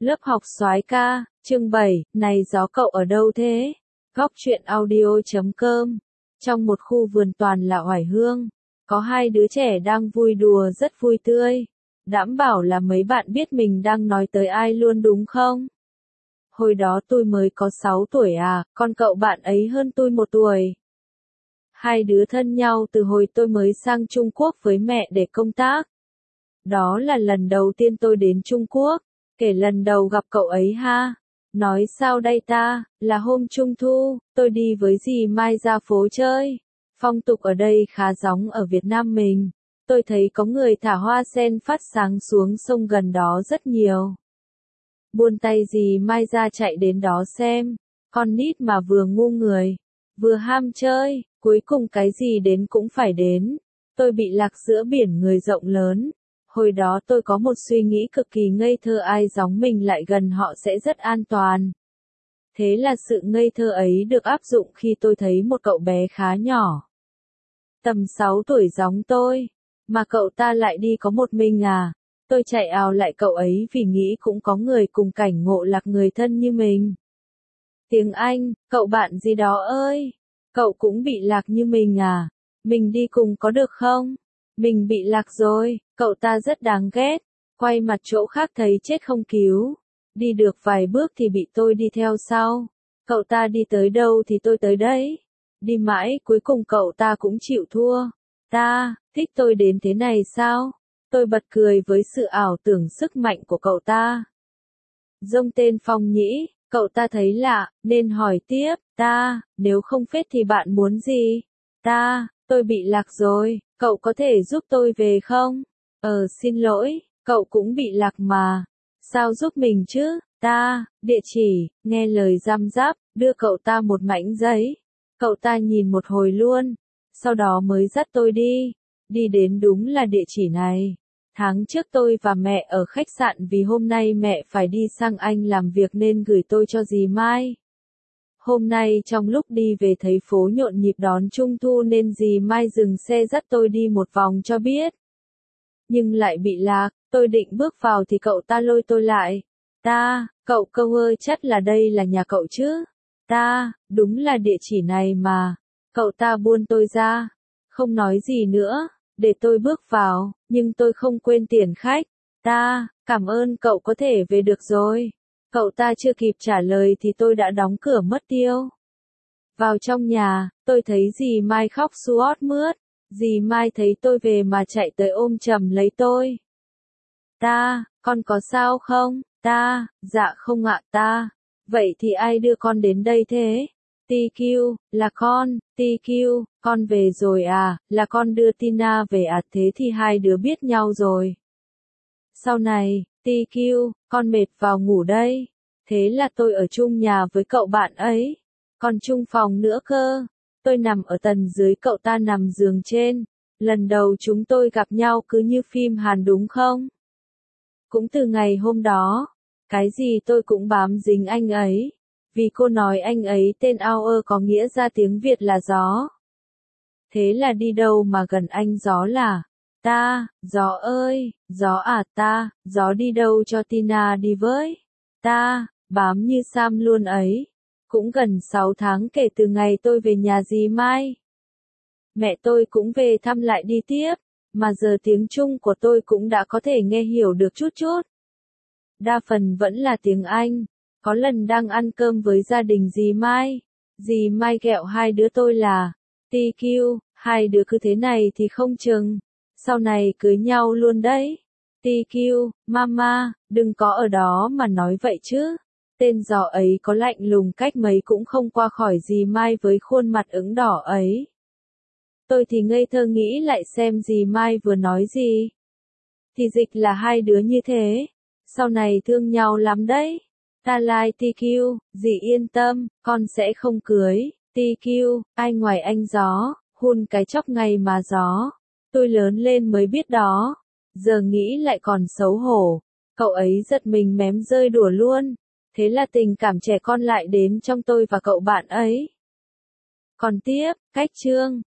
Lớp học soái ca, chương 7, này gió cậu ở đâu thế? Góc truyện audio.com. Trong một khu vườn toàn là oải hương, có hai đứa trẻ đang vui đùa rất vui tươi. Đảm bảo là mấy bạn biết mình đang nói tới ai luôn đúng không? Hồi đó tôi mới có 6 tuổi à, còn cậu bạn ấy hơn tôi 1 tuổi. Hai đứa thân nhau từ hồi tôi mới sang Trung Quốc với mẹ để công tác. Đó là lần đầu tiên tôi đến Trung Quốc. Kể lần đầu gặp cậu ấy ha. Nói sao đây ta, là hôm Trung Thu, tôi đi với dì Mai ra phố chơi. Phong tục ở đây khá giống ở Việt Nam mình. Tôi thấy có người thả hoa sen phát sáng xuống sông gần đó rất nhiều. Buôn tay dì Mai ra chạy đến đó xem. Con nít mà vừa ngu người, vừa ham chơi, cuối cùng cái gì đến cũng phải đến. Tôi bị lạc giữa biển người rộng lớn. Hồi đó tôi có một suy nghĩ cực kỳ ngây thơ, ai giống mình lại gần họ sẽ rất an toàn. Thế là sự ngây thơ ấy được áp dụng khi tôi thấy một cậu bé khá nhỏ. Tầm 6 tuổi giống tôi, mà cậu ta lại đi có một mình à. Tôi chạy ào lại cậu ấy vì nghĩ cũng có người cùng cảnh ngộ lạc người thân như mình. Tiếng Anh, cậu bạn gì đó ơi, cậu cũng bị lạc như mình à, mình đi cùng có được không? Mình bị lạc rồi, cậu ta rất đáng ghét, quay mặt chỗ khác thấy chết không cứu. Đi được vài bước thì bị tôi đi theo sau. Cậu ta đi tới đâu thì tôi tới đấy. Đi mãi cuối cùng cậu ta cũng chịu thua. Ta, thích tôi đến thế này sao? Tôi bật cười với sự ảo tưởng sức mạnh của cậu ta. Dông tên Phong nhĩ, cậu ta thấy lạ, nên hỏi tiếp, ta, nếu không phết thì bạn muốn gì? Ta, tôi bị lạc rồi, cậu có thể giúp tôi về không? Xin lỗi, cậu cũng bị lạc mà. Sao giúp mình chứ? Ta, địa chỉ, nghe lời răm rắp, đưa cậu ta một mảnh giấy. Cậu ta nhìn một hồi luôn, sau đó mới dắt tôi đi. Đi đến đúng là địa chỉ này. Tháng trước tôi và mẹ ở khách sạn vì hôm nay mẹ phải đi sang Anh làm việc nên gửi tôi cho dì Mai. Hôm nay trong lúc đi về thấy phố nhộn nhịp đón Trung Thu nên dì Mai dừng xe dắt tôi đi một vòng cho biết. Nhưng lại bị lạc, tôi định bước vào thì cậu ta lôi tôi lại. Ta, cậu câu ơi, chắc là đây là nhà cậu chứ? Ta, đúng là địa chỉ này mà. Cậu ta buôn tôi ra, không nói gì nữa, để tôi bước vào, nhưng tôi không quên tiền khách. Ta, cảm ơn cậu, có thể về được rồi. Cậu ta chưa kịp trả lời thì tôi đã đóng cửa mất tiêu. Vào trong nhà, tôi thấy dì Mai khóc suốt mướt. Dì Mai thấy tôi về mà chạy tới ôm chầm lấy tôi. Ta, con có sao không? Ta, dạ không ạ ta. Vậy thì ai đưa con đến đây thế? TQ, là con. TQ, con về rồi à, là con đưa Tina về à, thế thì hai đứa biết nhau rồi. Sau này, TQ, con mệt vào ngủ đây. Thế là tôi ở chung nhà với cậu bạn ấy. Còn chung phòng nữa cơ. Tôi nằm ở tầng dưới, cậu ta nằm giường trên. Lần đầu chúng tôi gặp nhau cứ như phim Hàn đúng không? Cũng từ ngày hôm đó, cái gì tôi cũng bám dính anh ấy. Vì cô nói anh ấy tên Hour có nghĩa ra tiếng Việt là gió. Thế là đi đâu mà gần anh gió là, ta, gió ơi, gió à ta, gió đi đâu cho Tina đi với. Ta, bám như Sam luôn ấy. Cũng gần 6 tháng kể từ ngày tôi về nhà dì Mai. Mẹ tôi cũng về thăm lại đi tiếp, mà giờ tiếng Trung của tôi cũng đã có thể nghe hiểu được chút chút. Đa phần vẫn là tiếng Anh. Có lần đang ăn cơm với gia đình dì Mai ghẹo hai đứa tôi là, TQ, hai đứa cứ thế này thì không chừng, sau này cưới nhau luôn đấy. TQ, mama, đừng có ở đó mà nói vậy chứ. Tên gió ấy có lạnh lùng cách mấy cũng không qua khỏi dì Mai với khuôn mặt ửng đỏ ấy. Tôi thì ngây thơ nghĩ lại xem dì Mai vừa nói gì. Thì dịch là hai đứa như thế, sau này thương nhau lắm đấy. Ta lai TQ, dì yên tâm, con sẽ không cưới. TQ, ai ngoài anh gió, hun cái chóc ngày mà gió. Tôi lớn lên mới biết đó. Giờ nghĩ lại còn xấu hổ. Cậu ấy giật mình mém rơi đùa luôn. Thế là tình cảm trẻ con lại đến trong tôi và cậu bạn ấy. Còn tiếp, cách chương.